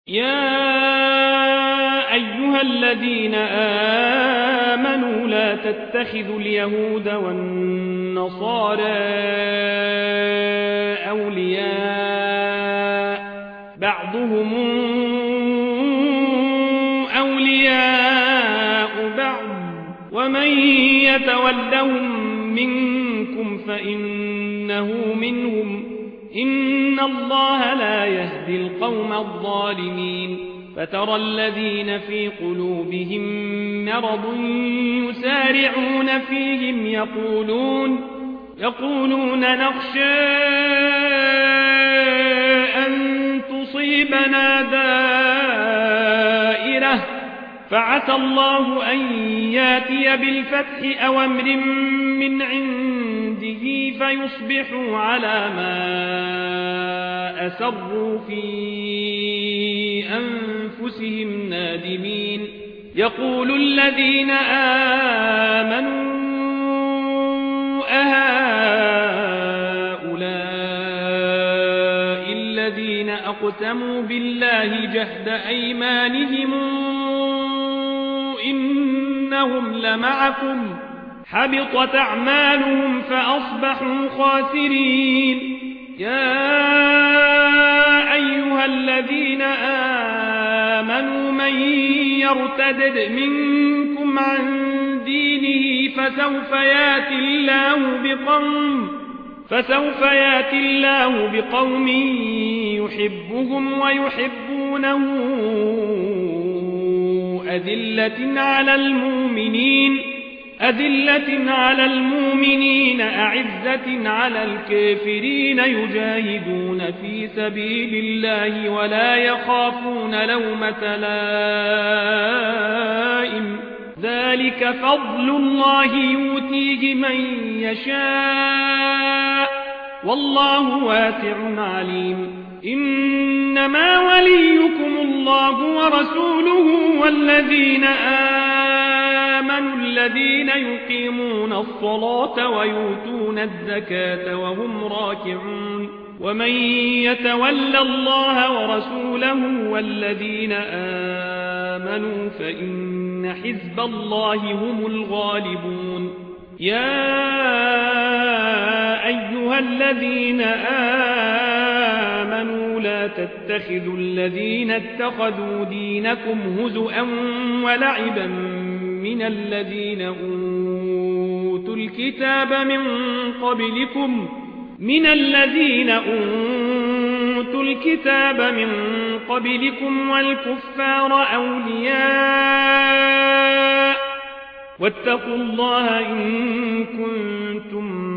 يا أيها الذين آمنوا لا تتخذوا اليهود والنصارى أولياء بعضهم أولياء بعض ومن يتولهم منكم فإنه منهم إن الله لا يهدي القوم الظالمين فترى الذين في قلوبهم مرض يسارعون فيهم يقولون نخشى أن تصيبنا دائرة فعسى الله أن ياتي بالفتح أو أمر من عنده فيصبحوا على ما أسروا في أنفسهم نادمين يقول الذين آمنوا أهؤلاء الذين أقسموا بالله جهد أيمانهم إنهم لمعكم حبطت أعمالهم فأصبحوا خاسرين يا أيها الذين آمنوا من يرتد منكم عن دينه فسوف ياتي الله بقوم يحبهم ويحبونه أذلة على المؤمنين أعزة على الكافرين يجاهدون في سبيل الله ولا يخافون لومة لائم ذلك فضل الله يؤتيه من يشاء والله واسع عليم إنما وليكم الله ورسوله والذين آمنوا الذين يقيمون الصلاة ويؤتون الزكاة وهم راكعون ومن يتول الله ورسوله والذين آمنوا فإن حزب الله هم الغالبون يا أيها الذين آمنوا لا تتخذوا الذين اتخذوا دينكم هزؤا ولعبا من الذين أوتوا الكتاب من قبلكم والكفار أولياء واتقوا الله إن كنتم